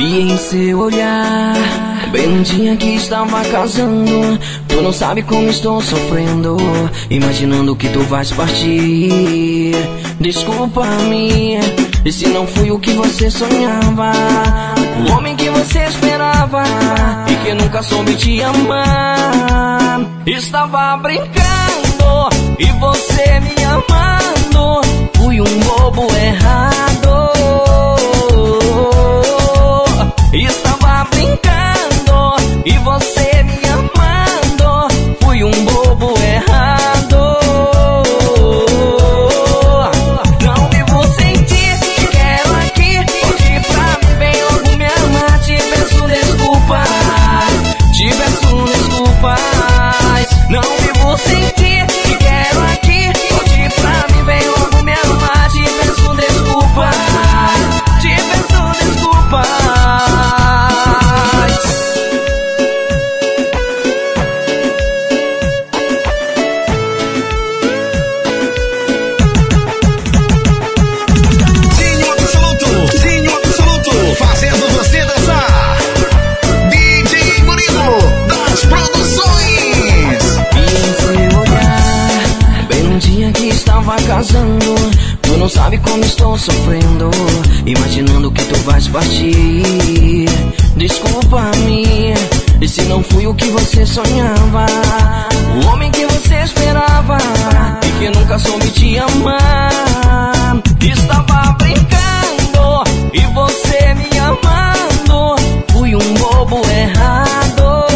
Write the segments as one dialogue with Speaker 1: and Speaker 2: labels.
Speaker 1: Vi em seu olhar, bem no dia que estava casando. Tu não sabe como estou sofrendo, imaginando que tu vais partir. Desculpa-me, e se não fui o que você sonhava, o homem que você esperava e que nunca soube te amar. Estava brincando e você me amando, fui um bobo errado. Estava brincando e você me amando, fui um bobo errado. Não vivo sem ti, te quero aqui. Hoje pra mim vem logo me amar. Te peço desculpas, te peço desculpas. Não vivo sem ti, te quero aqui. Hoje pra mim vem logo me amar. Te peço desculpas, te peço desculpas.
Speaker 2: Fazendo você dançar. DJ Murilo das Produções.
Speaker 1: E em seu olhar, bem no dia que estava casando, tu não sabe como estou sofrendo, imaginando que tu vais partir. Desculpa-me, e se não fui o que você sonhava, o homem que você esperava e que nunca soube te amar. Estava brincando e você me amando, fui um bobo errado.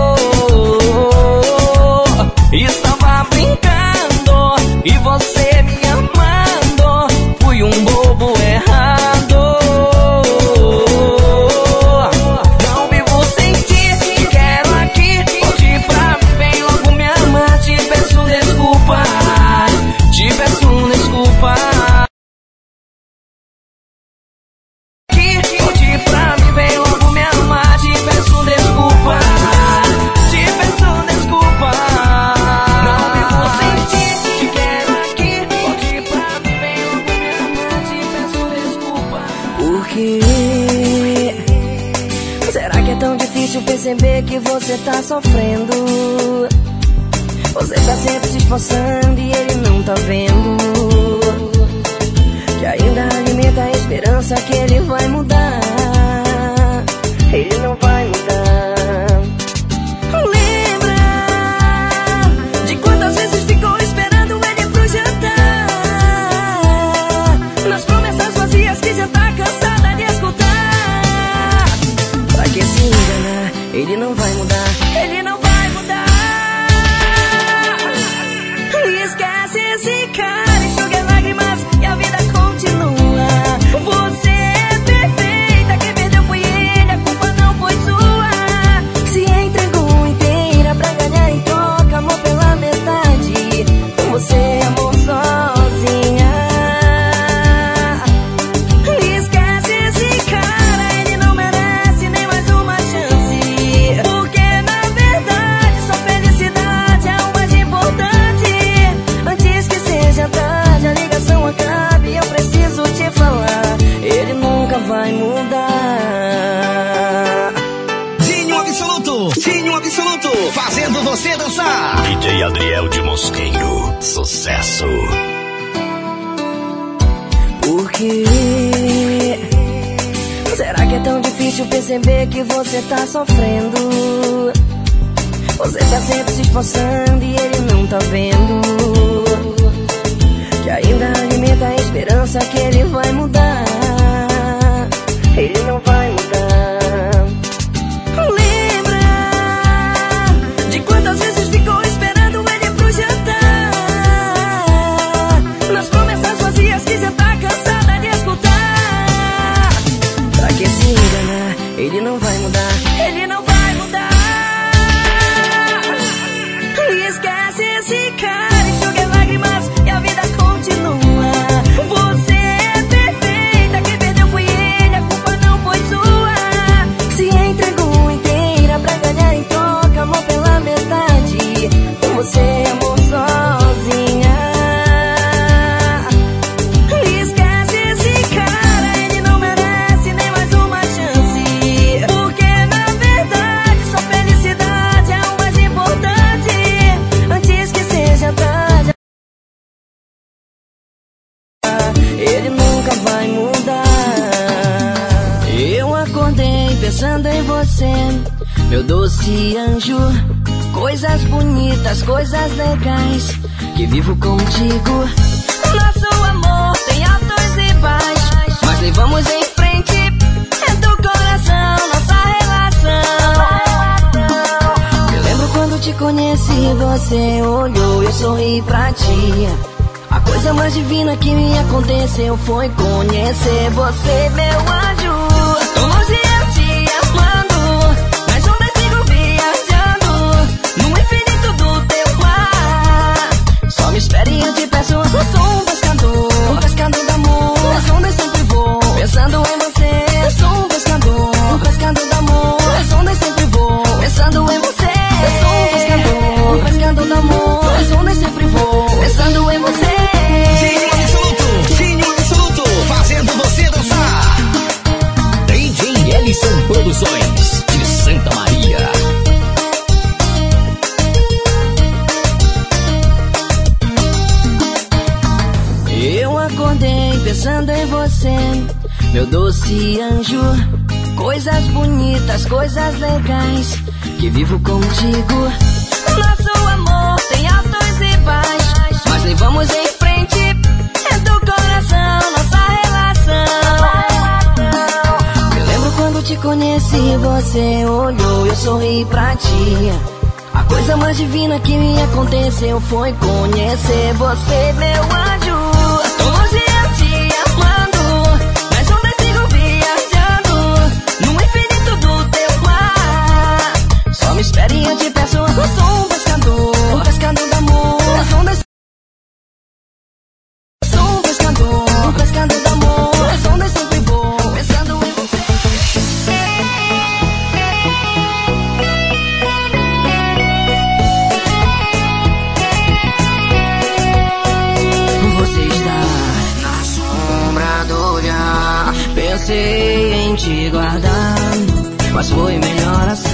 Speaker 1: Estava brincando e você me amando, fui um bobo errado. Não vivo sem ti, te quero aqui. Hoje pra mim vem logo me amar. Te peço desculpas, te peço desculpas. Hoje pra mim vem logo me amar. Te peço desculpas, te peço desculpas. Não vivo sem ti, te quero aqui. Hoje pra mim vem logo me amar. Te peço desculpas. Por quê? Será que é tão difícil perceber que você tá sofrendo? Você tá sempre se esforçando e ele não tá vendo, que ainda alimenta a esperança que ele vai mudar. Ele não vai mudar. Lembra de quantas vezes ficou esperando ele pro jantar, nas promessas vazias que já tá cansada de escutar. Pra que se enganar? Ele não vai mudar. Ele não vai mudar. Esquece esse cara, enxuga lágrimas e a vida continua. Você é perfeita, quem perdeu foi ele, a culpa não foi sua. Se entregou inteira pra ganhar em troca amor pela metade. Você amou sozinha. Esquece esse cara, ele não merece nem mais uma chance, porque na verdade sua felicidade é o mais importante. Antes que seja tarde, a ligação acabe, eu preciso te falar, ele nunca vai mudar.
Speaker 2: Dinho Absoluto, fazendo você dançar.
Speaker 3: DJ Adriel de Mosqueiro, sucesso.
Speaker 1: Por quê? Será que é tão difícil perceber que você tá sofrendo? Você tá sempre se esforçando e ele não tá vendo, que ainda alimenta a esperança que ele vai mudar. Ele não vai mudar. Lembra de quantas vezes ficou esperando ele pro jantar, nas promessas vazias que já tá cansada de escutar. Pra que se enganar? Ele não vai mudar. Ele não vai mudar. Esquece esse cara, enxuga lágrimas e a vida continua. Você é perfeita, quem perdeu foi ele, a culpa não foi sua. Se entregou inteira pra ganhar em troca amor pela metade. Você amou sozinha. Esquece esse cara, ele não merece nem mais uma chance, meu doce anjo. Coisas bonitas, coisas legais, que vivo contigo. Nosso amor tem altos e baixos, mas levamos em frente, é do coração nossa relação. Eu lembro quando te conheci, você olhou, eu sorri pra ti. A coisa mais divina que me aconteceu foi conhecer você, meu anjo. Tô longe eu te amando, mas ondas sigo viajando no infinito do teu mar. Só me espere e eu te peço, eu sou um pescador do amor. As ondas sempre voam, pensando em você. Eu sou um pescador do amor. As ondas sempre voam, pensando em você. Eu sou um pescador do amor. As ondas sempre voam, pensando em você.
Speaker 2: Dinho Absoluto, fazendo você dançar. DJ Ellison Produções, de Santa Maria.
Speaker 1: Eu acordei pensando em você, meu doce anjo. Coisas bonitas, coisas legais, que vivo contigo. Nosso amor tem altos e baixos, mas levamos em frente, é do coração nossa relação. Eu lembro quando te conheci, você olhou, eu sorri pra ti. A coisa mais divina que me aconteceu foi conhecer você, meu anjo. Tô longe eu te amando, mas ondas sigo viajando no infinito do teu mar. Só me espere e eu te peço, eu sou um pescador do amor. As ondas pescador do amor. As ondas sempre voam, pensando em você. Você está na sombra do olhar. Pensei em te guardar, mas foi melhor assim.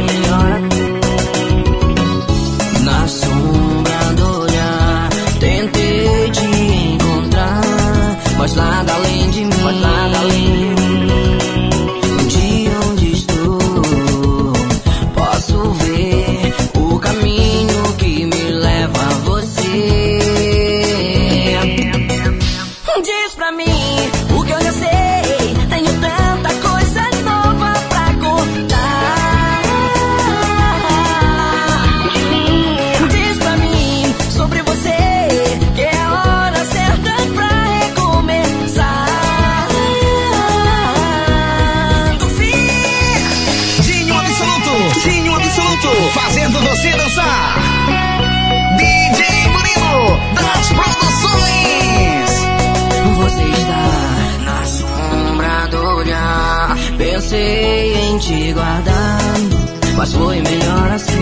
Speaker 1: Na sombra do olhar, tentei te encontrar, mas nada além de mim. De onde estou, posso ver o caminho que me leva a você. Diz pra mim o que eu já sei, tenho tanta coisa nova pra contar. Diz pra mim sobre você, que é a hora certa pra recomeçar.
Speaker 2: Dinho Absoluto, fazendo você dançar. DJ Murilo, das produções.
Speaker 1: Você está na sombra do olhar. Pensei em te guardar, mas foi melhor assim.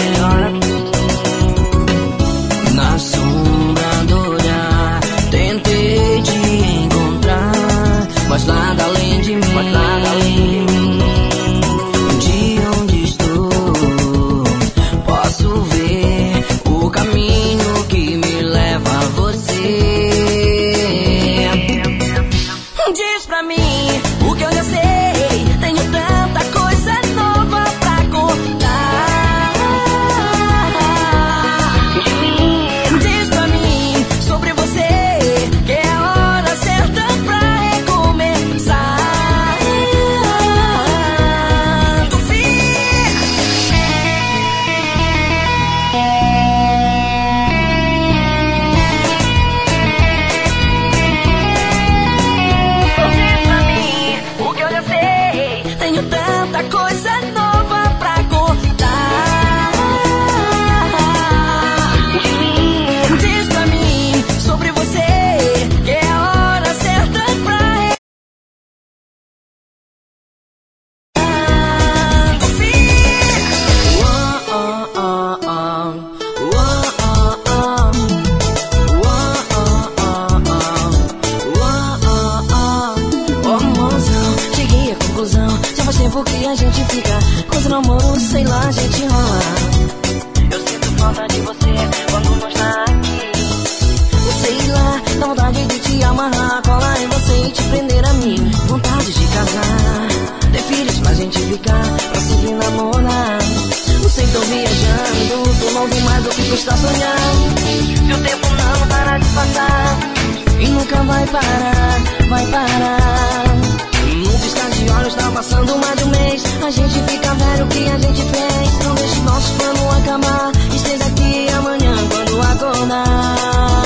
Speaker 1: Na sombra do olhar, tentei te encontrar, mas nada além de mim. De onde estou, posso ver o caminho que me leva a você. Diz pra mim o que eu já sei, tenho tanta coisa nova pra contar. Diz pra mim sobre você, que é a hora certa pra recomeçar. Vontade de casar, ter filhos pra gente ficar, pra seguir namorar. que custa sonhar. Se o tempo não parar de passar, e nunca vai parar, vai parar. Num piscar de olhos tá passando mais de um mês. A gente fica velho, o que a gente fez? Não deixe nosso plano acabar. Esteja aqui amanhã quando acordar.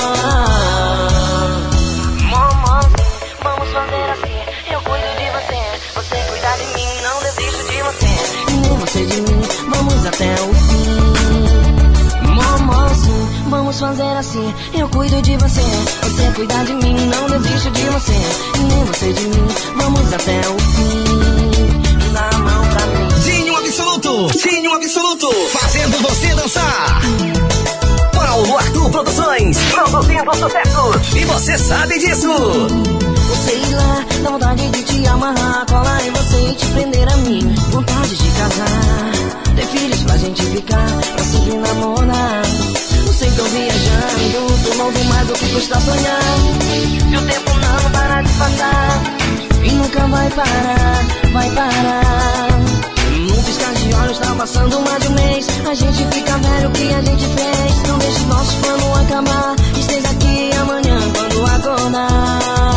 Speaker 1: Vamos fazer assim, eu cuido de você, você cuida de mim, não desisto de você, e nem você de mim, vamos até o fim. Momozinho, vamos fazer assim, eu cuido de você, você cuida de mim, não desisto de você, e nem você de mim, vamos até o fim. Dá a mão pra mim.
Speaker 2: Dinho Absoluto, fazendo você dançar. Paulo Arthur Produções, produzindo sucesso, e você sabe disso.
Speaker 1: Sei lá, dá vontade de te amarrar, colar em você e te prender a mim. Vontade de casar, ter filhos pra gente ficar, pra sempre namorar. Não sei, tô viajando, tô novo mais do que custa sonhar. Se o tempo não parar de passar, e nunca vai parar, vai parar. Num piscar de olhos tá passando mais de um mês. A gente fica velho, o que a gente fez? Não deixe nosso plano acabar. Esteja aqui amanhã quando acordar.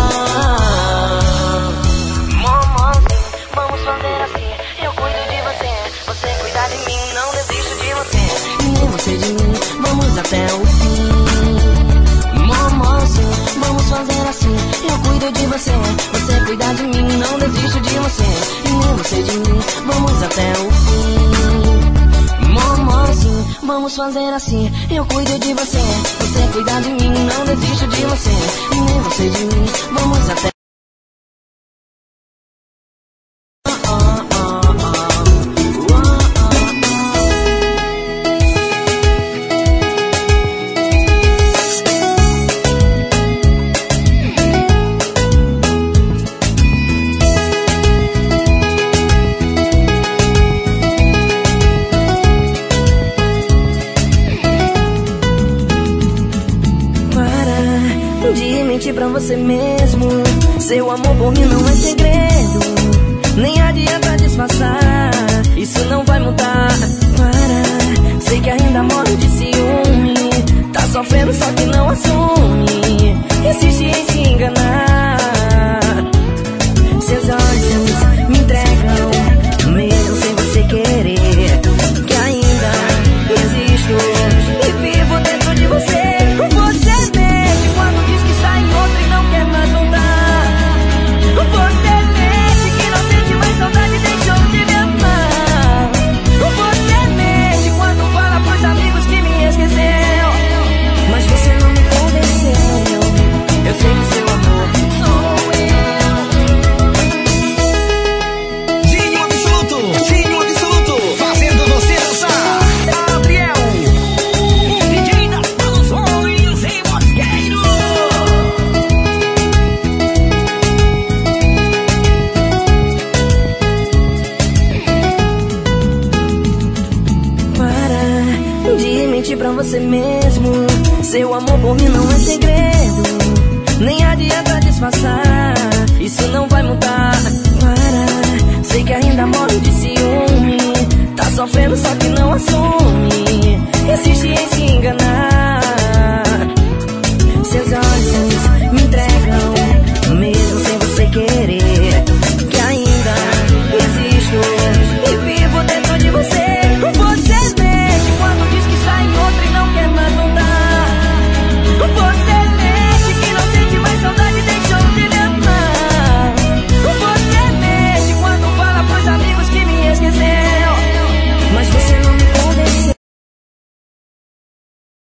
Speaker 1: Vamos fazer assim, eu cuido de você, você cuida de mim, não desisto de você, e nem você de mim, vamos até o fim. Momozinho, vamos fazer assim, eu cuido de você, você cuida de mim, não desisto de você, e nem você de mim, vamos até o fim. Momozinho, vamos fazer assim, eu cuido de você, você cuida de mim, não desisto de você, e nem você de mim, vamos até pra você mesmo. Seu amor por mim não é segredo, nem adianta disfarçar, isso não vai mudar. Para, sei que ainda morre de ciúme, tá sofrendo só que não assume, insiste em se enganar. Seus olhos me entregam, mesmo sem você querer, que ainda existo e vivo dentro de você. Você mente quando diz que está em outra e não quer mais voltar. Você mente que não sente mais saudade, deixou de me amar. Você mente quando fala pros amigos que me esqueceu, mas você não me convenceu. Eu sei que seu amor sou eu.
Speaker 2: Dinho Absoluto, fazendo você dançar. Gabriel, DJ das Produções em Mosqueiro.
Speaker 1: Para de mentir pra você mesmo. Seu amor por mim não é segredo, nem adianta disfarçar, isso não vai mudar. Para, sei que ainda morre de ciúme, tá sofrendo só que não assume, insiste em se enganar. Seus olhos me entregam, mesmo sem você querer, que ainda existo e vivo dentro de você. Você mente quando diz que está em outra e não quer mais voltar. Você mente que não sente mais saudade, deixou de me amar. Você mente quando fala pros amigos que me esqueceu, mas você não me convenceu.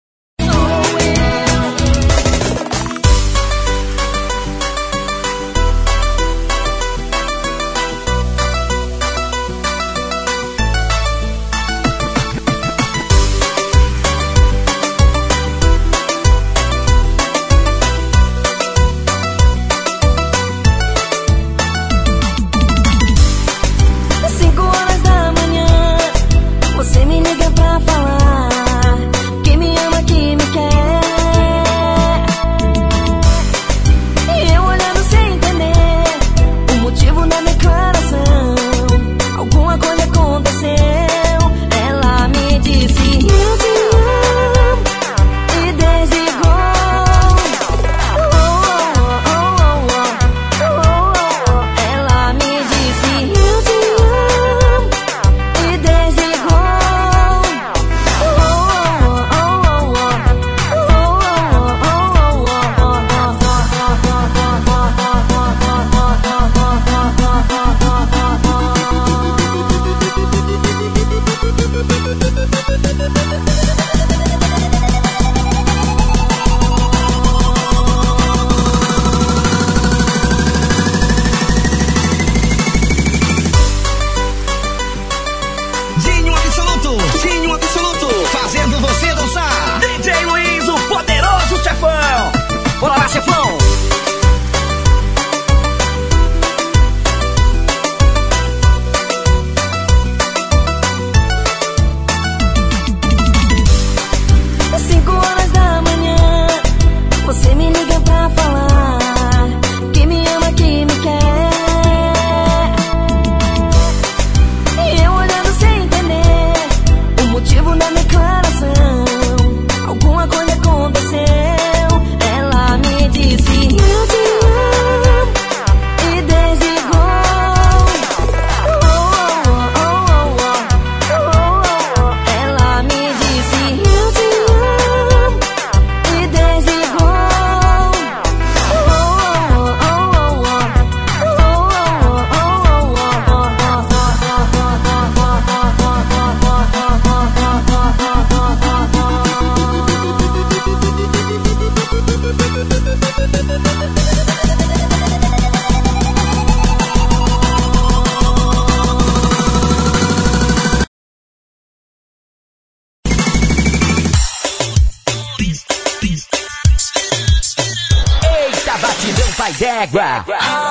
Speaker 4: d'égua.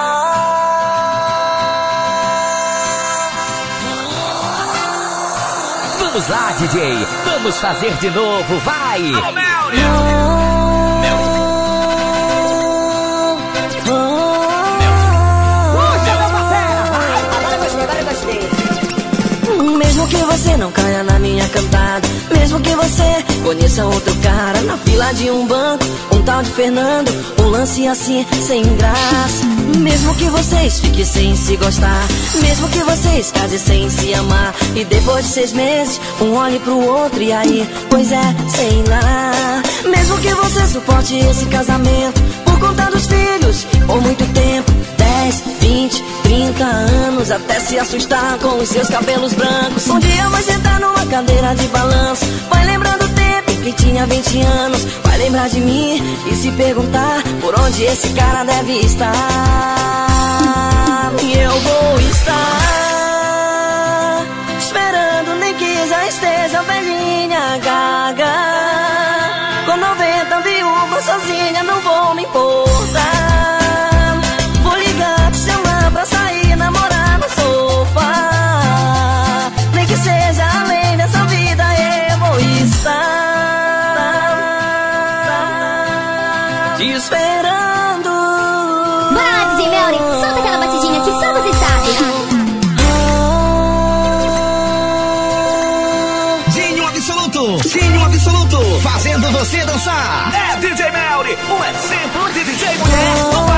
Speaker 4: Vamos lá, DJ, vamos fazer de novo, vai!
Speaker 1: Mesmo que você não caia na minha cantada, mesmo que você conheça outro cara na fila de um banco, um tal de Fernando, um lance assim sem graça. Mesmo que vocês fiquem sem se gostar, mesmo que vocês casem sem se amar, e depois de 6 meses um olhe pro outro e aí, pois é, sei lá. Mesmo que você suporte esse casamento por conta dos filhos por muito tempo, 10, 20, 30 anos, até se assustar com os seus cabelos brancos. Um dia vai sentar numa cadeira de balanço, vai lembrar do tempo que tinha 20 anos, vai lembrar de mim e se perguntar por onde esse cara deve estar. E eu vou estar esperando, nem que já esteja velhinha gaga, com 90 viúvas sozinha, não vou me importar. Vou ligar, te chamar pra sair, namorar no sofá, nem que seja além dessa vida egoísta, te esperando.
Speaker 5: Bora, DJ Melly, solta aquela batidinha que só você sabe.
Speaker 2: Dinho Absoluto, fazendo você dançar.
Speaker 3: É DJ Melly, um exemplo de DJ mulher.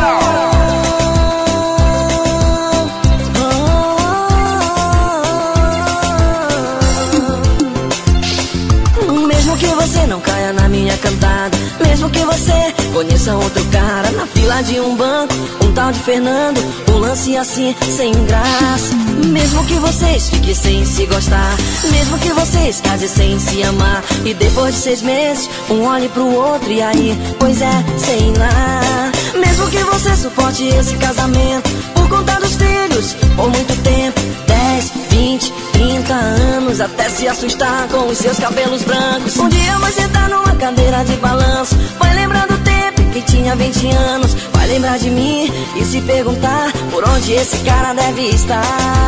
Speaker 1: Mesmo que você não caia na minha cantada, mesmo que você conheça outro cara na fila de um banco, um tal de Fernando, um lance assim sem graça. Mesmo que vocês fiquem sem se gostar, mesmo que vocês casem sem se amar, e depois de 6 meses um olhe pro outro e aí, pois é, sei lá. Mesmo que você suporte esse casamento por conta dos filhos por muito tempo, 10, 20, 30 anos, até se assustar com os seus cabelos brancos. Um dia vai sentar numa cadeira de balanço, vai lembrar do tempo que tinha 20 anos, vai lembrar de mim e se perguntar por onde esse cara deve estar.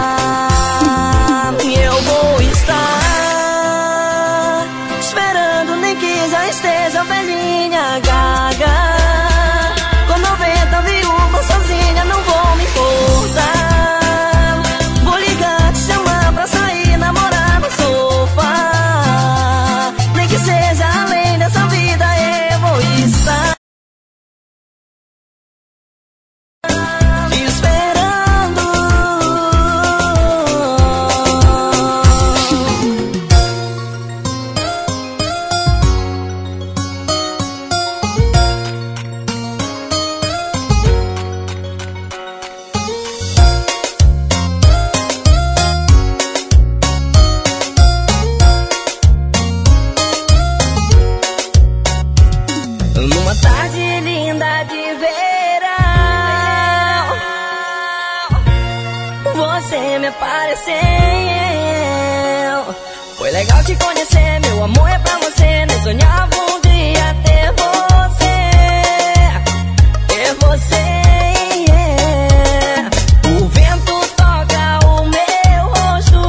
Speaker 1: E eu vou estar esperando, nem que já esteja velhinha gaga, com 90 viúvas sozinha, não vou me importar. Vou ligar, te chamar pra sair, namorar no sofá, nem que seja além dessa vida egoísta, te esperando. Numa tarde linda de verão, você me apareceu. Foi legal te conhecer, meu amor é pra você. Nem sonhava um dia ter você, ter você. O vento toca o meu rosto,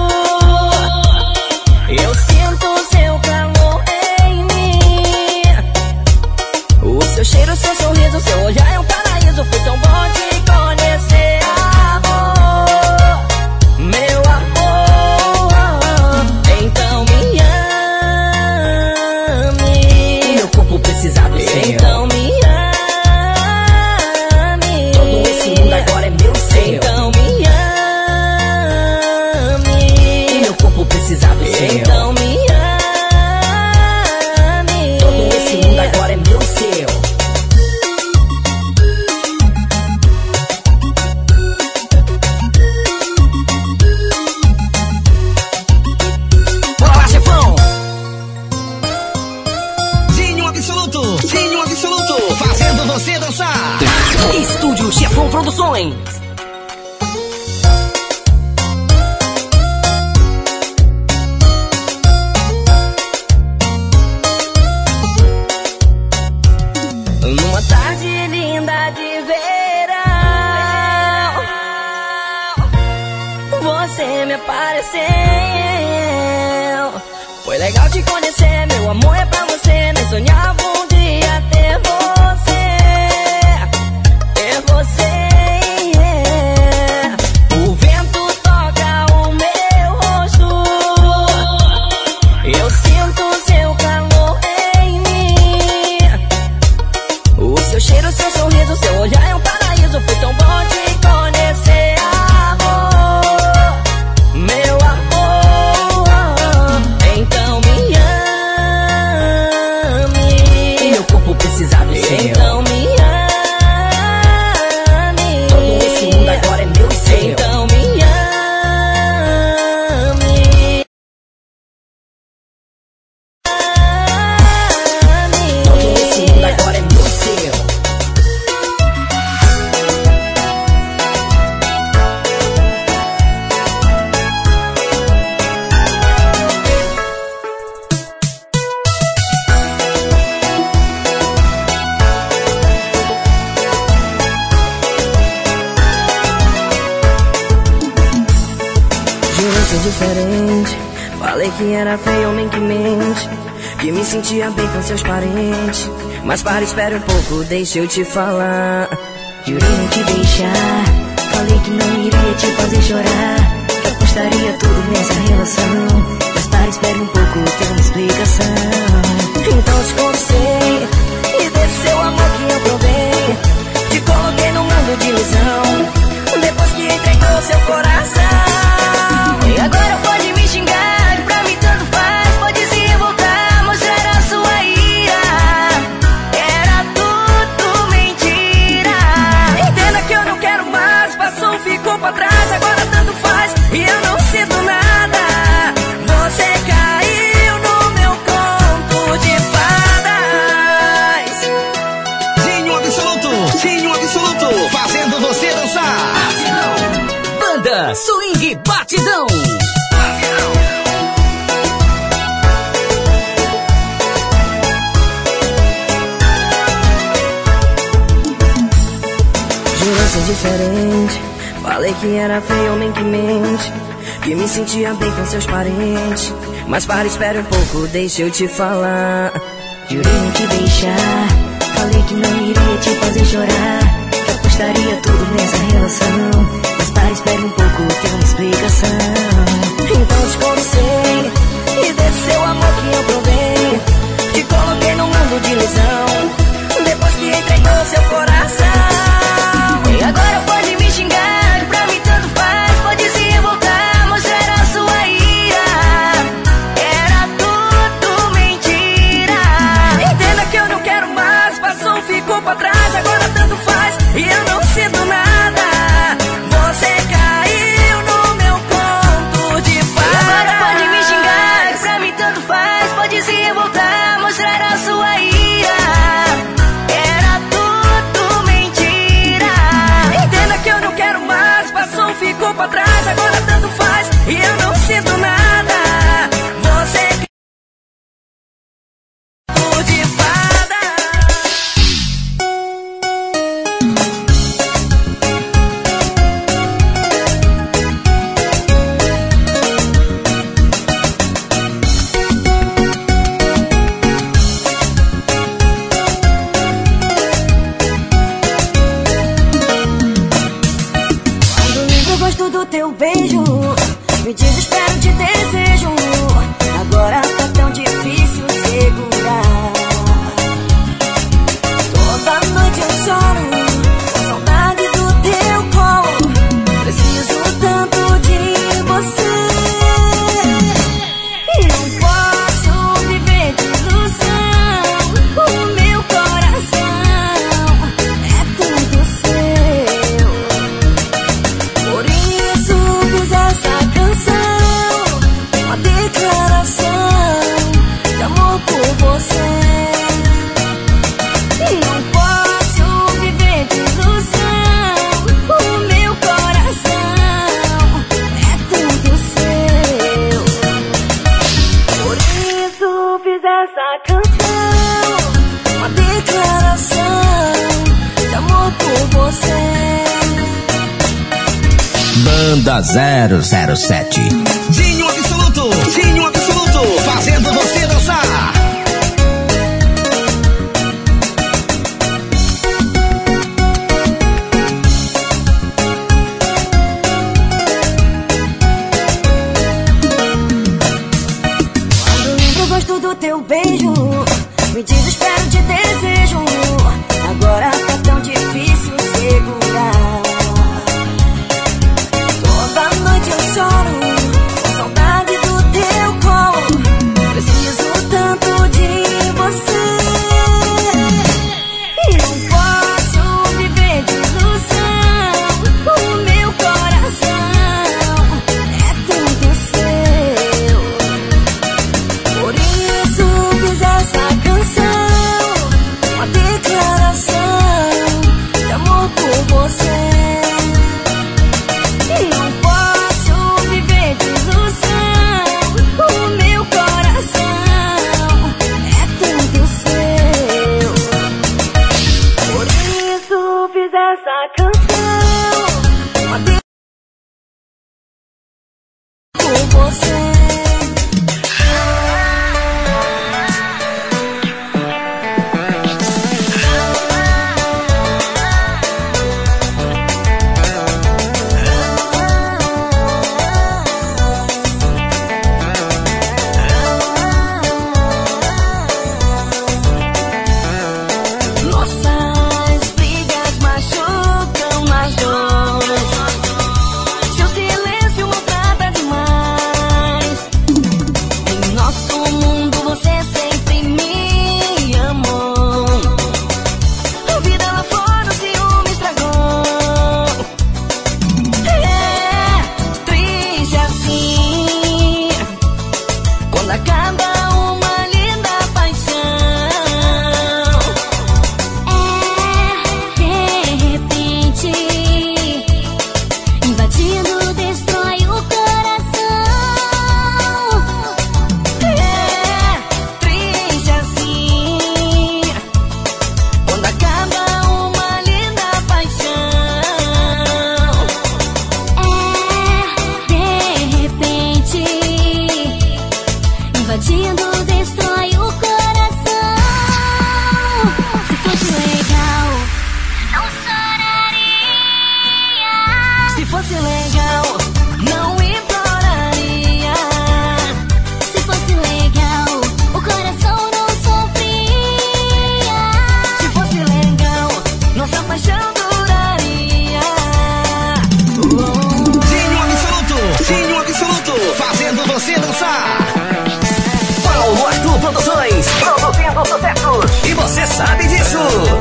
Speaker 1: eu sinto seu calor em mim. O seu cheiro, seu sorriso, seu olhar é um paraíso. Foi tão bom te conhecer, amor, meu amor. Então me ame,
Speaker 4: Meu corpo precisa do seu.
Speaker 1: então me ame.
Speaker 4: Todo esse mundo agora é meu seu.
Speaker 1: Então me ame,
Speaker 4: Meu corpo precisa do seu.
Speaker 1: então me ame.
Speaker 4: Todo esse mundo agora é meu seu.
Speaker 2: Bora lá, chefão. Dinho Absoluto, fazendo você dançar.
Speaker 1: Estúdio Chefão Produções. Numa tarde linda de verão, legal te conhecer, meu amor é pra você. Nem sonhava um dia ter você, yeah. O vento toca o meu rosto, eu sinto seu calor em mim. O seu cheiro, seu sorriso, seu olhar é um paraíso. Foi tão bom te conhecer, amor, meu amor. Então me ame,
Speaker 4: O meu corpo precisa do seu.
Speaker 1: então me ame.
Speaker 4: Todo esse mundo agora é meu e seu.
Speaker 1: Então me ame.
Speaker 4: Todo esse mundo agora é meu e seu.
Speaker 1: Jurei ser diferente, falei que era feio, homem que mente, que me sentia bem com seus parentes. Mas para, espere um pouco, deixa eu te falar. Jurei não te deixar, falei que não iria te fazer chorar, que apostaria tudo nessa relação. Mas para, espere um pouco, tem uma explicação. Então te conversei e desse seu amor que eu provei, te coloquei no mundo de ilusão, depois que entregou seu coração. E agora pode me xingar, que pra mim tanto faz. Pode se revoltar, mostrar a sua ira. Era tudo mentira. Entenda que eu não quero mais, passou, ficou pra trás. Agora tanto faz e eu não sinto nada. Você caiu no meu conto de fadas.
Speaker 2: Tinho absoluto, fazendo você dançar.
Speaker 4: Banda Swing Batidão.
Speaker 1: Jurei ser diferente, falei que era feio, homem que mente, que me sentia bem com seus parentes. Mas para, espere um pouco, deixa eu te falar. Jurei não te deixar, falei que não iria te fazer chorar, que apostaria tudo nessa relação. Mas para, espere um pouco, tem uma explicação. Então te conversei e desse seu amor que eu provei, te coloquei no mundo de ilusão, depois que entregou seu coração. E agora pode me xingar, que pra mim tanto faz. Pode se revoltar, mostrar a sua ira. Era tudo mentira. Entenda que eu não quero mais, passou, ficou pra trás. Agora tanto faz e eu não sinto nada. Você caiu no meu conto de fadas. E agora pode me xingar, que pra mim tanto faz. Pode se revoltar, mostrar a sua ira. Era tudo mentira. Entenda que eu não quero mais, passou, ficou pra trás. Agora tanto faz e eu não sinto nada. Você caiu de fadas. Quando lembro o gosto do teu beijo, me desespero, te desejo. Agora tá tão difícil segurar. Toda noite eu choro, com saudade do teu colo. Preciso tanto de você. Não posso viver de ilusão. O meu coração é tudo seu. Por isso fiz essa canção, uma declaração de amor por você. Não posso viver de ilusão. O meu coração é tudo seu. Por isso fiz essa canção, uma declaração de amor por você.
Speaker 2: Banda 007. Tinho absoluto, fazendo você
Speaker 6: essa canção. Matei com você.
Speaker 2: E você sabe disso.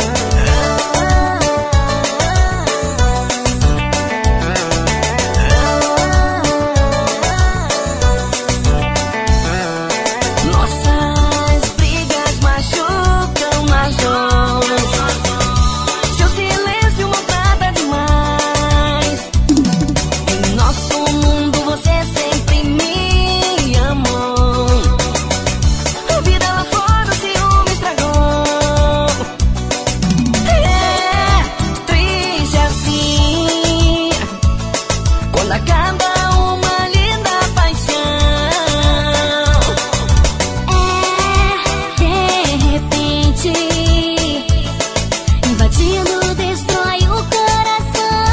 Speaker 6: Nossas brigas machucam nas dores. Seu silêncio maltrata demais. Em nosso mundo você sempre me amou. A vida lá fora o ciúme estragou. É triste assim, quando acaba uma linda paixão. De repente, invadindo, destrói o coração.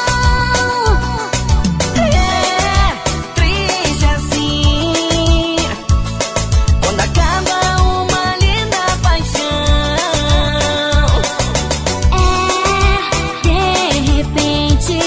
Speaker 6: É triste assim, quando acaba uma linda paixão. De repente,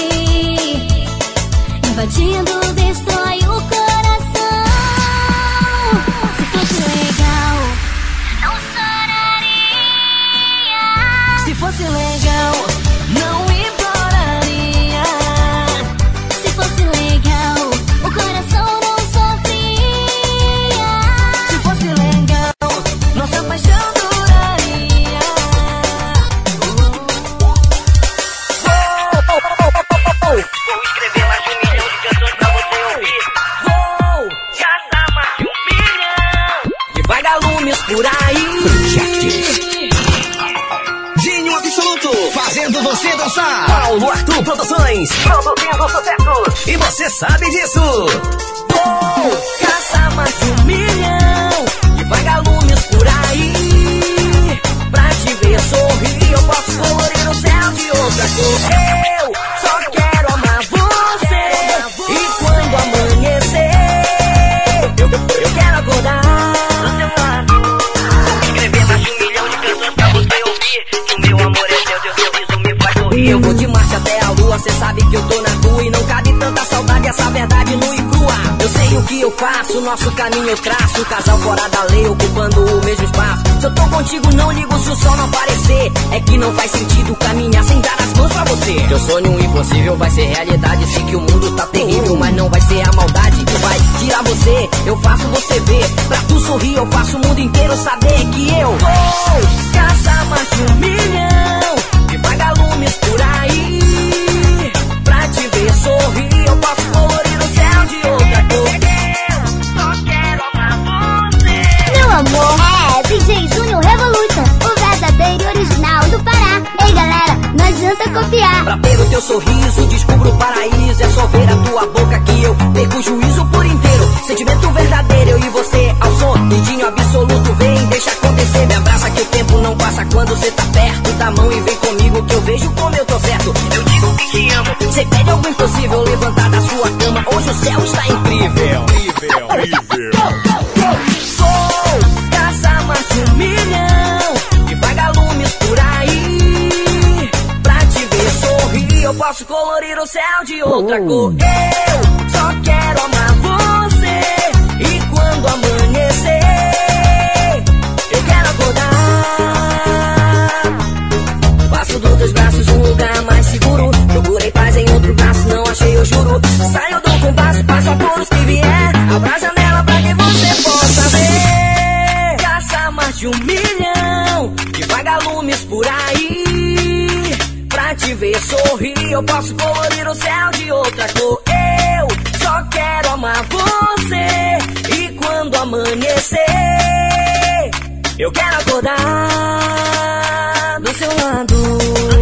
Speaker 6: invadindo, destrói o coração. Se fosse legal, não choraria. Se fosse legal, não imploraria. Se fosse legal, o coração não sofria. Se fosse legal, nossa paixão duraria.
Speaker 3: Vou escrever mais de 1 milhão de canções pra você ouvir. Vou gastar mais de 1 milhão de vagalumes por aí.
Speaker 2: Dinho Absoluto, fazendo você dançar. Paulo Arthur Produções, produzindo sucesso. E você sabe disso.
Speaker 6: Vou caçar mais de 1 milhão de vagalumes por aí. Pra te ver sorrir, eu posso colorir o céu de outra cor. Eu só quero amar você. E quando amanhecer, eu quero acordar.
Speaker 3: Vou escrever mais de 1 milhão de canções pra você ouvir. Que o meu amor é seu, teu sorriso me faz sorrir.
Speaker 6: Eu vou de marcha até a lua, cê sabe que eu tô na rua. E não cabe tanta saudade, essa verdade nua e crua. Eu sei o que eu faço, nosso caminho eu traço. Casal fora da lei, ocupando o mesmo espaço. Se eu tô contigo, não ligo se o sol não aparecer. É que não faz sentido caminhar sem dar as mãos pra você. Teu sonho impossível vai ser realidade. Sei que o mundo tá terrível, mas não vai ser a maldade que vai tirar você. Eu faço você ver, pra tu sorrir eu faço o mundo inteiro saber que eu vou caçar mais de 1 milhão de vagalumes por aí. Pra te ver sorrir, eu posso colorir o céu de outra cor.
Speaker 3: Eu só quero amar você.
Speaker 5: Meu amor, é DJ Júnior Revolution, o verdadeiro original do Pará. Ei galera, não adianta copiar.
Speaker 6: meu sorriso, descubro o paraíso. É só ver a tua boca que eu perco o juízo por inteiro. Sentimento verdadeiro, eu e você ao som. Dedinho absoluto, vem, deixa acontecer. Me abraça que o tempo não passa quando você tá perto. Dá a mão e vem comigo que eu vejo como eu tô certo. Eu digo que te amo. Você pede algo impossível, levantar da sua cama. Hoje o céu está incrível. Vou caçar mais de 1 milhão de vagalumes por aí. Pra te ver sorrir, eu posso colorir o céu de outra cor. Eu só quero amar você. E quando amanhecer, eu quero acordar. Faço dos teus braços um lugar mais seguro. Procurei paz em outro braço, não achei, eu juro. Saio do compasso, passo a por os que vier. Abra a janela pra que você possa ver. Caça mais de 1 milhão de vagalumes por aí. Pra te ver sorrir, eu posso colorir o céu de outra cor. Eu só quero amar você. E quando amanhecer, eu quero acordar do seu lado.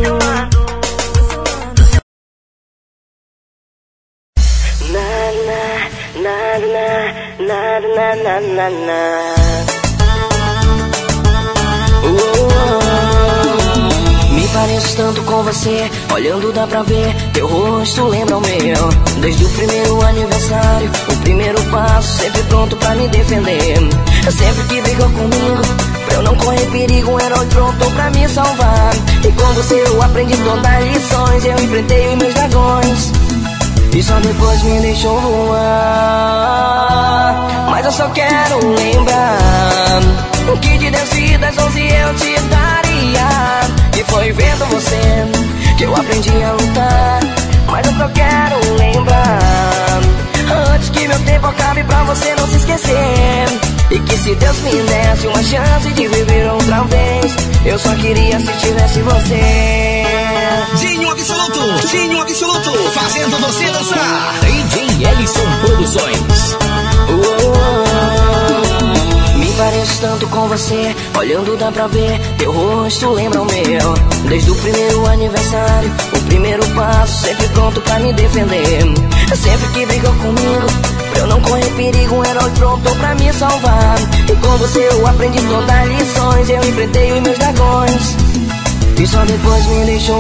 Speaker 1: Me pareço tanto com você, olhando dá pra ver, teu rosto lembra o meu. Desde o primeiro aniversário, o primeiro passo, sempre pronto pra me defender. Sempre que brigou comigo, pra eu não correr perigo, um herói pronto pra me salvar. E com você eu aprendi todas as lições, eu enfrentei os meus dragões. E só depois me deixou voar. Mas eu só quero lembrar o que de 10 vidas 11 eu te daria. E foi vendo você que eu aprendi a lutar. Mas eu só quero lembrar, antes que meu tempo acabe, pra você não se esquecer. E que se Deus me desse uma chance de viver outra vez, eu só queria se tivesse você.
Speaker 2: Dinho Absoluto, fazendo você dançar.
Speaker 4: DJ Ellison Produções.
Speaker 1: Me pareço tanto com você, olhando dá pra ver, teu rosto lembra o meu. Desde o primeiro aniversário, o primeiro passo, sempre pronto pra me defender. Sempre que brigou comigo, pra eu não correr perigo, um herói pronto pra me salvar. E com você eu aprendi todas as lições, eu enfrentei os meus dragões. E só depois me deixou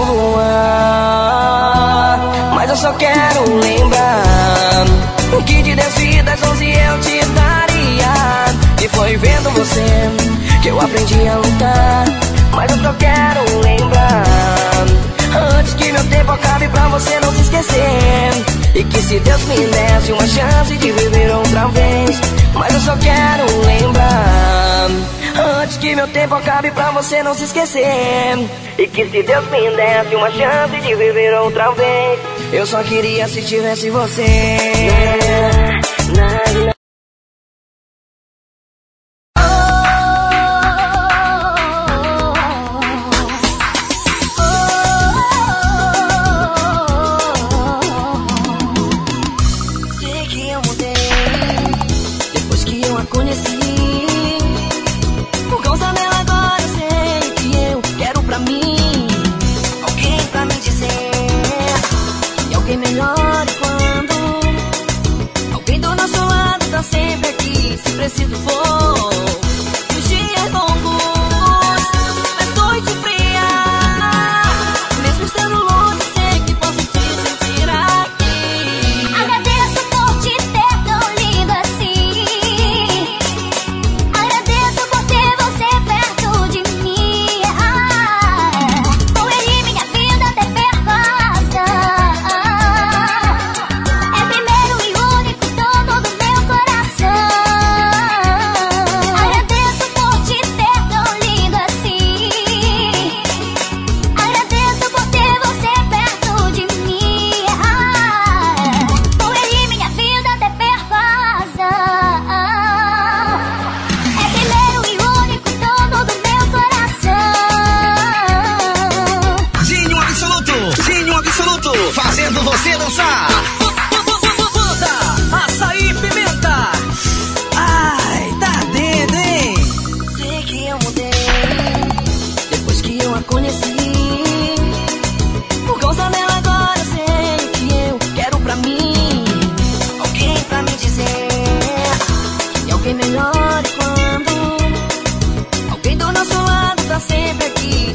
Speaker 1: voar. Mas eu só quero lembrar o que de 10 vidas 11 eu te daria. E foi vendo você que eu aprendi a lutar. Mas eu só quero lembrar, antes que meu tempo acabe, pra você não se esquecer. E que se Deus me desse uma chance de viver outra vez, mas eu só quero lembrar, antes que meu tempo acabe, pra você não se esquecer. E que se Deus me desse uma chance de viver outra vez, eu só queria se tivesse você. Preciso for, os dias longos, as noites frias, mesmo estando longe, sei que posso te sentir aqui.
Speaker 5: Agradeço por te ter tão lindo assim. Agradeço por ter você perto de mim. Correria minha vida até perto a razão. É primeiro e único dono do meu coração.
Speaker 2: Fazendo você dançar.
Speaker 6: Açaí Pimenta. Ai, tá dentro, hein?
Speaker 1: Sei que eu mudei depois que eu a conheci. Por causa dela agora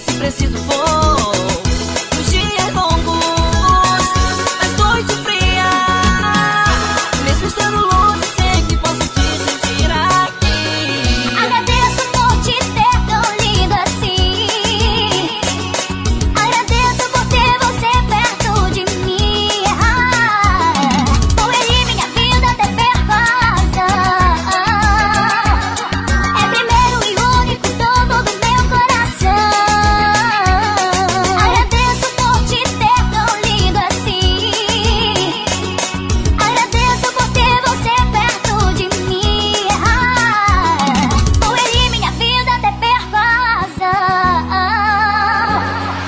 Speaker 6: se preciso for. Os dias longos, as noites frias, mesmo estando longe, sei que posso te sentir aqui.
Speaker 5: Agradeço por te ter tão lindo assim. Agradeço por ter você perto de mim. Com ele minha vida até perco a razão. É primeiro e único dono do meu coração. Agradeço por te ter tão lindo assim. Agradeço por ter você perto de mim. Com ele minha vida até perco a razão.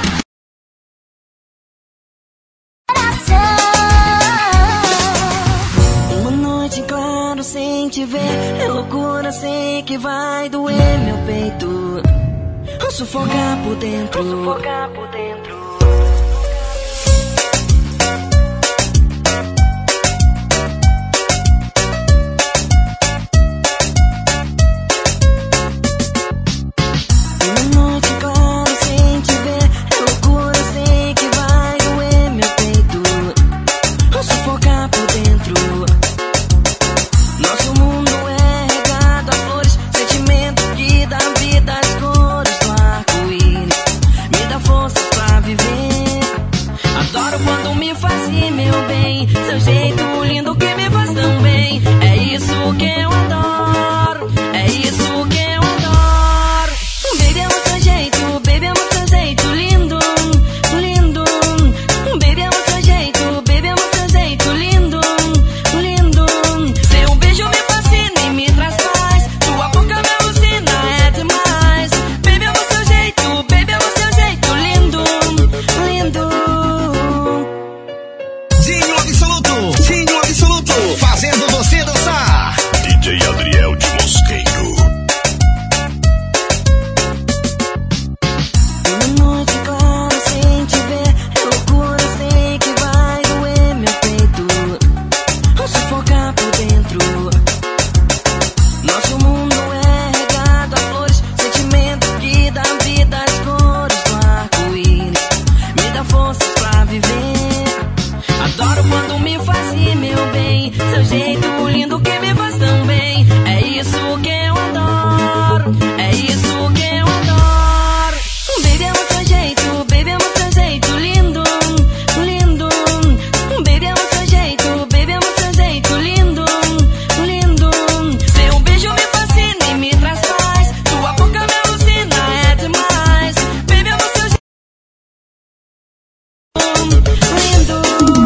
Speaker 1: Uma noite em claro sem te ver é loucura, sei que vai doer meu peito. Vou sufocar por dentro. Uma noite em claro sem te ver é loucura, sei que vai doer meu peito. Vou sufocar por dentro. Nosso mundo é regado a flores, sentimento que dá vida às cores do arco-íris. Me dá forças pra viver. Adoro quando me faz rir, meu bem. Seu jeito lindo que me faz tão bem. É isso que eu adoro. É isso que eu adoro. Baby, amo seu jeito. Baby, amo seu jeito lindo, lindo. Baby, amo seu jeito. Baby, amo seu jeito lindo, lindo. Seu beijo me fascina e me traz paz. Sua boca me alucina, é demais. Baby, amo seu jeito. Baby, amo seu jeito lindo, lindo.
Speaker 2: Dinho Absoluto, fazendo você dançar.
Speaker 7: DJ Adriel de Mosqueiro.
Speaker 1: Uma noite clara sem te ver é loucura, sei que vai doer meu peito. Vou sufocar por dentro. Nosso mundo é regado a flores, sentimento que dá vida às cores do arco-íris. Me dá forças pra viver. Adoro quando me faz rir, meu bem. Seu jeito lindo que me faz tão bem. É isso que eu adoro. É isso que eu adoro. Baby, amo seu jeito. Baby, amo seu jeito lindo, lindo. Baby, amo seu jeito. Baby, amo seu jeito lindo, lindo. Seu beijo me fascina e me traz paz. Sua boca me alucina, é demais. Baby, amo seu jeito lindo.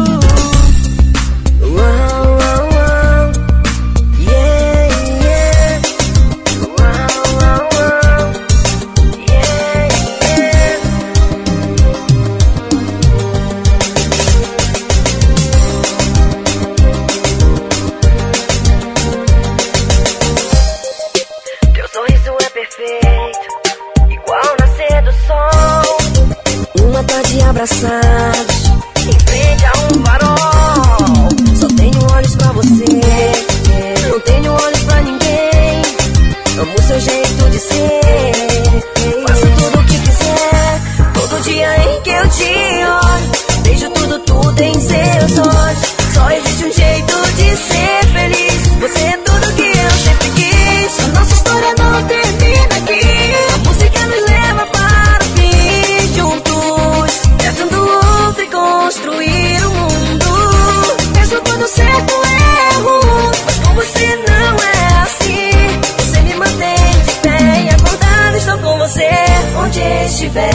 Speaker 1: Uau, uau, uau. Yeah, yeah. Uau, uau, uau. Yeah, yeah. Teu sorriso é perfeito, igual nascer do sol. Uma tarde abraçados, em frente a um farol. Só tenho olhos pra você, não tenho olhos pra ninguém. Amo seu jeito de ser, faço tudo o que quiser. Todo dia em que eu te olho, vejo tudo em seus olhos. Só existe um jeito de ser feliz. Você é tudo que eu sempre quis. A nossa história não termina aqui. A música nos leva para o fim. Juntos, tentando outro e construir o mundo. Mesmo quando certo erro, mas com você não é assim. Você me mantém de pé e acordado estou com você onde estiver.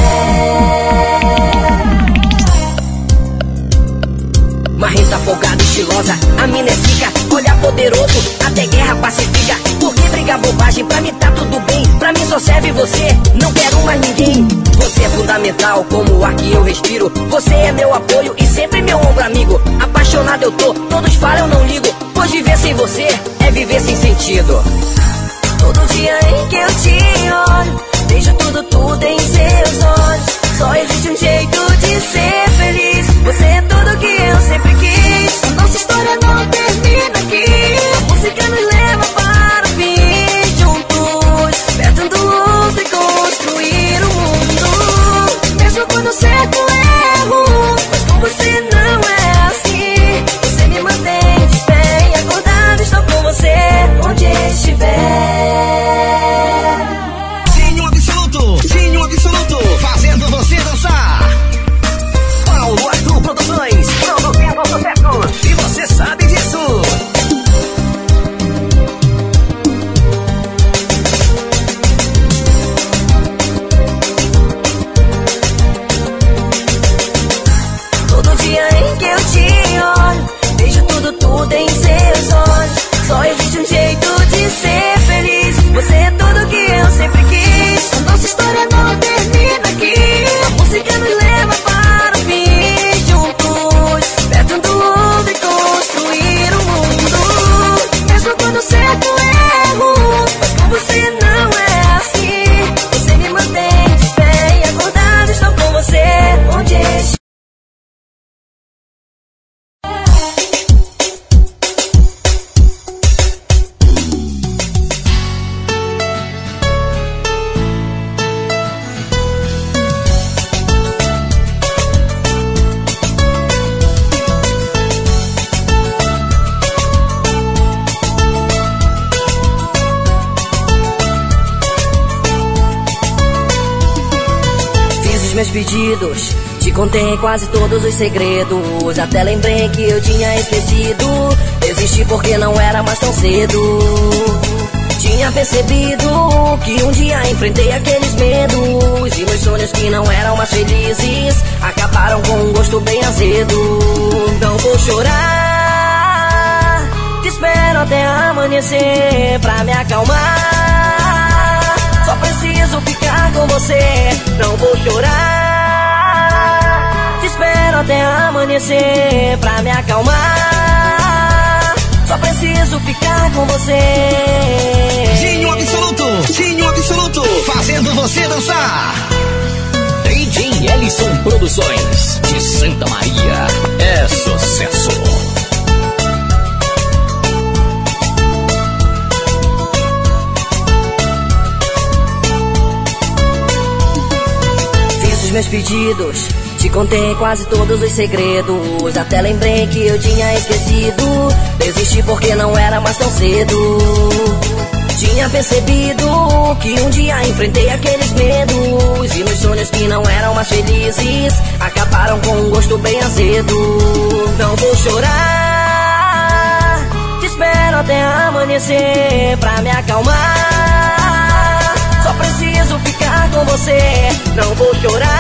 Speaker 1: Marrenta, folgada, estilosa, a mina é zica. Olhar poderoso, até guerra pacifica. Por que brigar bobagem? Pra mim tá tudo bem. Pra mim só serve você, não quero mais ninguém. Você é fundamental como o ar que eu respiro. Você é meu apoio e sempre meu ombro amigo. Apaixonado eu tô, todos falam eu não ligo. Pois viver sem você é viver sem sentido. Todo dia em que eu te olho, vejo tudo em seus olhos. Só existe um jeito de ser feliz. Você é tudo que eu sempre quis. A nossa história não termina aqui. A música nos leva para o fim. Juntos, perto um do outro e construir o mundo.
Speaker 2: absoluto, fazendo você dançar. Paulo Arthur Produções, produzindo sucesso, e você sabe disso.
Speaker 6: Todo dia em que eu te olho, vejo tudo em seus olhos. Só existe um jeito de ser feliz. Você é tudo que eu sempre quis. A nossa história não termina aqui. A música nos leva para o fim. Juntos, perto um do outro e construir um mundo. Mesmo quando certo erro, mas com você não é assim. Você me mantém de pé e acordado estou com você. Onde é? Meus pedidos, te contei quase todos os segredos. Até lembrei que eu tinha esquecido. Desisti porque não era mais tão cedo. Tinha percebido que um dia enfrentei aqueles medos. E meus sonhos que não eram mais felizes acabaram com um gosto bem azedo. Não vou chorar, te espero até amanhecer pra me acalmar. Só preciso ficar com você, não vou chorar. Te espero até amanhecer pra me acalmar. Só preciso ficar com você.
Speaker 2: Dinho Absoluto, fazendo você dançar.
Speaker 4: DJ Ellison Produções, de Santa Maria, é sucesso.
Speaker 6: Meus pedidos, te contei quase todos os segredos. Até lembrei que eu tinha esquecido. Desisti porque não era mais tão cedo. Tinha percebido que um dia enfrentei aqueles medos. E meus sonhos que não eram mais felizes acabaram com um gosto bem azedo. Não vou chorar, te espero até amanhecer pra me acalmar. Só preciso ficar com você, não vou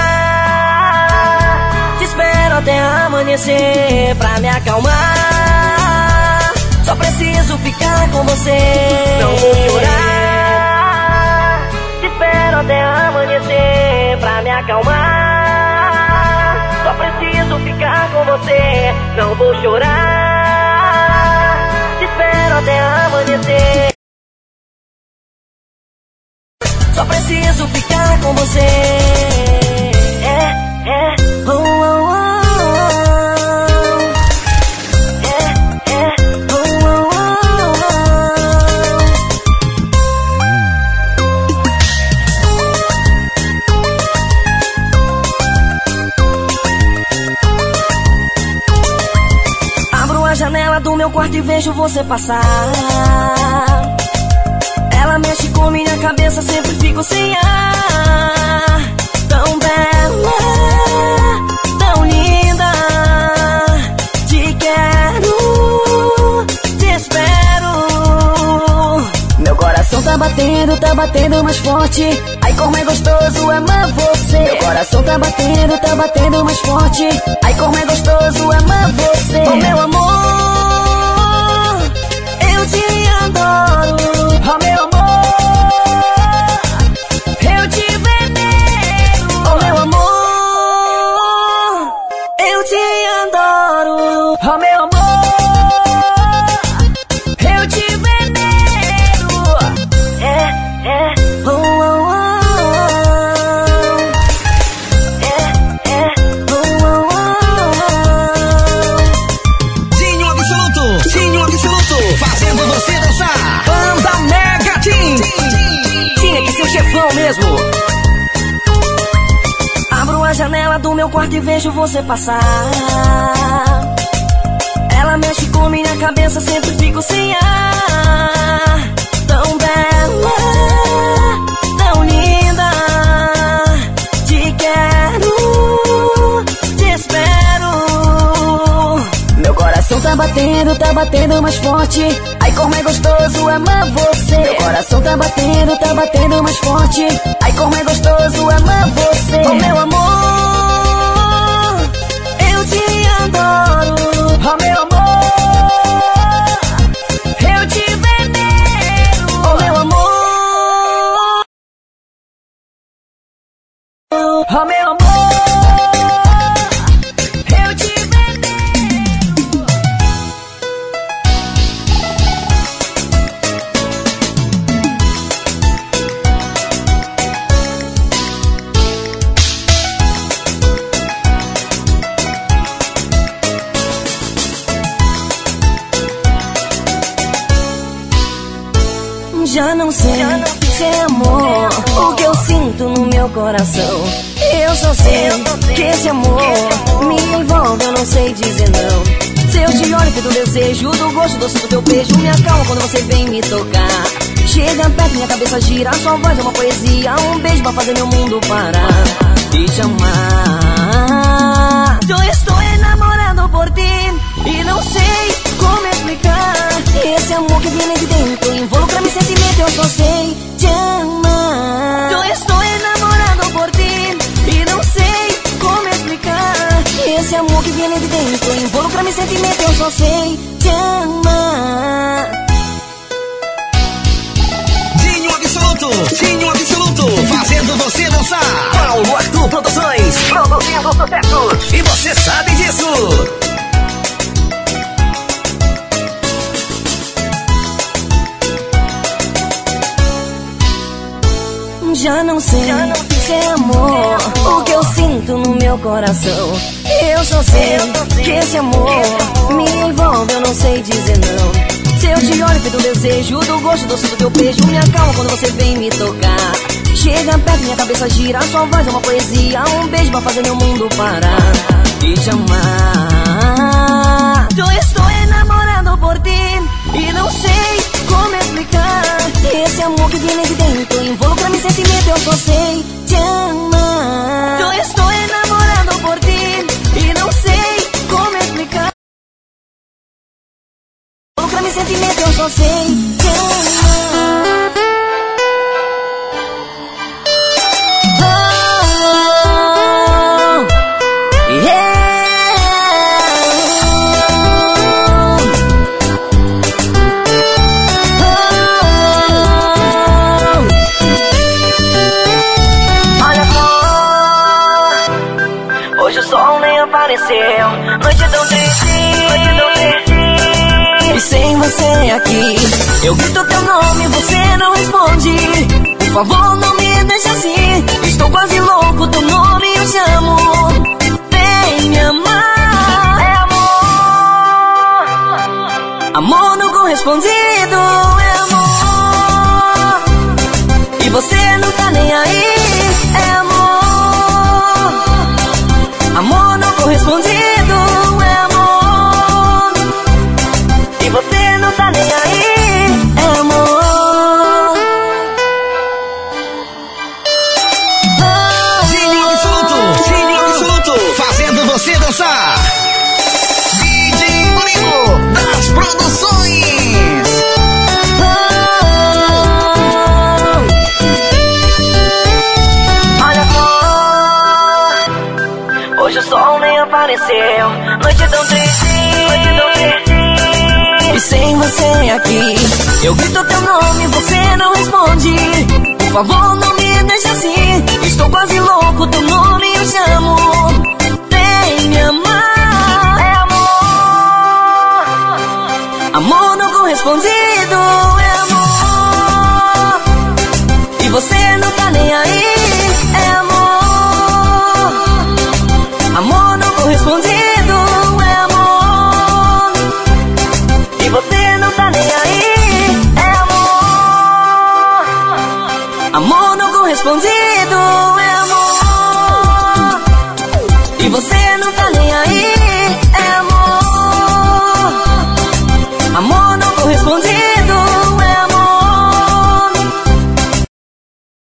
Speaker 6: chorar. Te espero até amanhecer pra me acalmar. Só preciso ficar com você, não vou chorar. Te espero até amanhecer pra me acalmar. Só preciso ficar com você, não vou chorar. Te espero até amanhecer. Só preciso ficar com você. Oh, oh, oh, oh. Oh, oh, oh, oh. Abro a janela do meu quarto e vejo você passar. Ela mexe com minha cabeça, sempre fico sem ar. Tão bela, tão linda. Te quero, te espero. Meu coração tá batendo mais forte. Ai, como é gostoso amar você. Meu coração tá batendo mais forte. Ai, como é gostoso amar você. Oh, meu amor, eu te adoro. Oh, meu amor, eu te venero. Oh, meu amor, eu te adoro. Oh, meu amor, eu te venero. Oh, oh, oh. Oh, oh, oh.
Speaker 2: Dinho Absoluto, fazendo você dançar. Banda Mega Team.
Speaker 6: Tinha que ser o chefão mesmo. Abro a janela do meu quarto e vejo você passar. Ela mexe com minha cabeça, sempre fico sem ar. Tão bela, tão linda. batendo mais forte. Ai, como é gostoso amar você. Meu coração tá batendo mais forte. Ai, como é gostoso amar você. Oh, meu amor, eu te adoro. Oh, meu amor, eu te venero. Oh, meu amor, oh, meu amor. Já não sei se é amor o que eu sinto no meu coração. Eu só sei que esse amor me envolve, eu não sei dizer não. Se eu te olho, sinto o desejo do gosto doce do teu beijo. Me acalma quando você vem me tocar. Chega perto, minha cabeça gira. Sua voz é uma poesia, um beijo pra fazer meu mundo parar e te amar. Eu estou enamorado por ti e não sei como explicar. Esse amor que vem de dentro involucra meu sentimento, eu só sei te amar. Eu estou enamorado por ti e não sei como explicar. Esse amor que vem de dentro involucra meu sentimento, eu só sei te amar.
Speaker 2: Dinho Absoluto, fazendo você dançar. Paulo Arthur Produções, produzindo sucesso. E você sabe disso.
Speaker 6: Já não sei se é amor o que eu sinto no meu coração. Eu só sei que esse amor me envolve, eu não sei dizer não. Se eu te olho, feito o desejo do gosto doce do teu beijo. Me acalma quando você vem me tocar. Chega perto, minha cabeça gira. Sua voz é uma poesia, um beijo pra fazer meu mundo parar e te amar. Eu estou enamorado por ti e não sei como explicar. Esse amor que vem de dentro involucra meu sentimento, eu só sei te amar. Eu estou enamorado por ti e não sei como explicar. Involucra meu sentimento, eu só sei te amar.
Speaker 3: Noite tão triste,
Speaker 6: e sem você aqui, eu grito teu nome, você não responde. Por favor, não me deixe assim. Estou quase louco, teu nome eu chamo. Vem me amar.
Speaker 3: é amor.
Speaker 6: Amor não correspondido, é amor. E você não tá nem aí, é amor. Amor não correspondido, é amor. E você não tá nem aí, é amor.
Speaker 2: Dinho Absoluto, fazendo você dançar. DJ Murilo das Produções.
Speaker 3: Olha só, hoje o sol nem apareceu. Noite tão triste,
Speaker 6: E sem você aqui, eu grito teu nome, você não responde. Por favor, não me deixe assim. Estou quase louco, teu nome eu chamo. Vem me amar.
Speaker 3: é amor.
Speaker 6: Amor não correspondido, é amor. E você não tá nem aí, é amor. Amor não correspondido, é amor.
Speaker 3: E você não tá nem aí, é amor.
Speaker 6: Amor não correspondido, é amor. E você não tá nem aí, é amor. Amor não correspondido.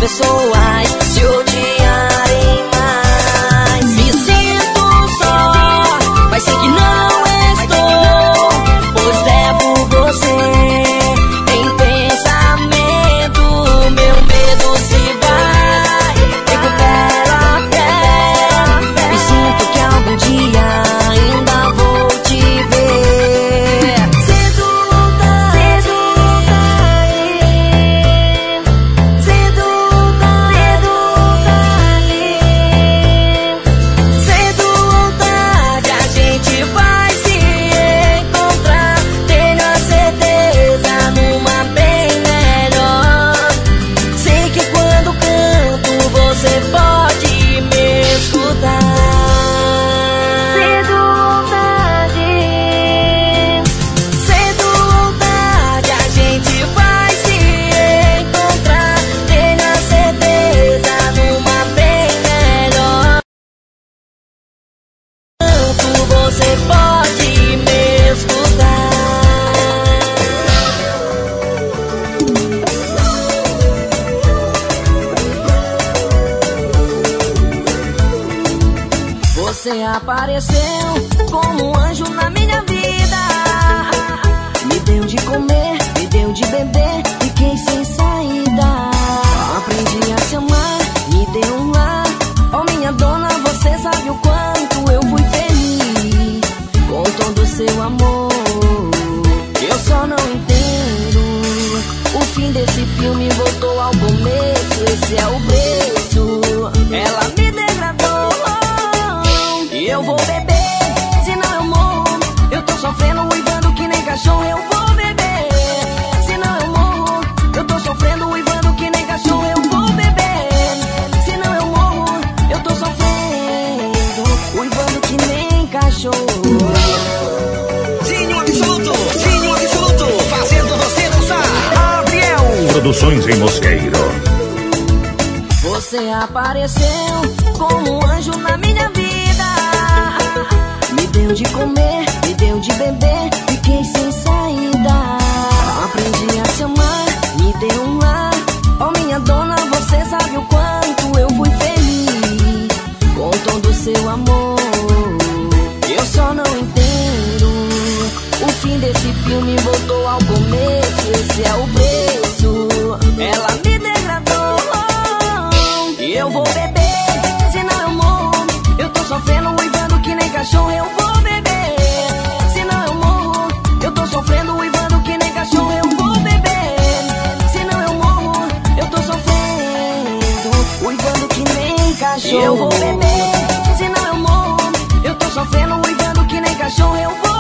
Speaker 6: pessoas se odiarem mais. Me sinto só, mas sei que não estou, pois levo você em pensamento. Meu medo se vai, recupero a fé e sinto que algum dia ainda vou te ver. Cedo ou tarde, cedo ou tarde a gente vai se encontrar. Tenho a certeza numa bem melhor. Sei que quando canto você pode me escutar. Cedo ou tarde, cedo ou tarde a gente vai se encontrar. Tenho a certeza numa bem melhor. Quanto você pode me escutar. Você apareceu como um anjo na minha vida. Me deu de comer, me deu de beber, fiquei sem saída. Aprendi a te amar, me deu um lar. Oh minha dona, você sabe o quanto eu fui feliz com todo o seu amor. Eu só não entendo, o fim desse filme voltou ao começo. Esse é o preço, ela me degradou. E eu vou beber, senão eu morro. Eu tô sofrendo, uivando que nem cachorro. Eu vou beber, senão eu morro. Eu tô sofrendo, uivando que nem cachorro. Eu vou beber, senão eu morro. Eu tô sofrendo, uivando que nem cachorro.
Speaker 2: Dinho Absoluto, fazendo você dançar. Adriel
Speaker 7: Produções em Mosqueiro.
Speaker 6: Você apareceu como um anjo na minha vida. Me deu de comer, me deu de beber, fiquei sem saída. Aprendi a te amar, me deu um lar. Oh minha dona, você sabe o quanto eu fui feliz com todo o seu amor. Eu só não entendo, o fim desse filme voltou ao começo. Esse é o preço, ela me degradou. E eu vou beber, senão eu morro. Eu tô sofrendo, uivando que nem cachorro. Eu vou beber, senão eu morro. Eu tô sofrendo, uivando que nem cachorro. Eu vou beber, senão eu morro. Eu tô sofrendo, uivando que nem cachorro. Eu vou beber, senão eu morro. Eu tô sofrendo, uivando que nem cachorro. Eu vou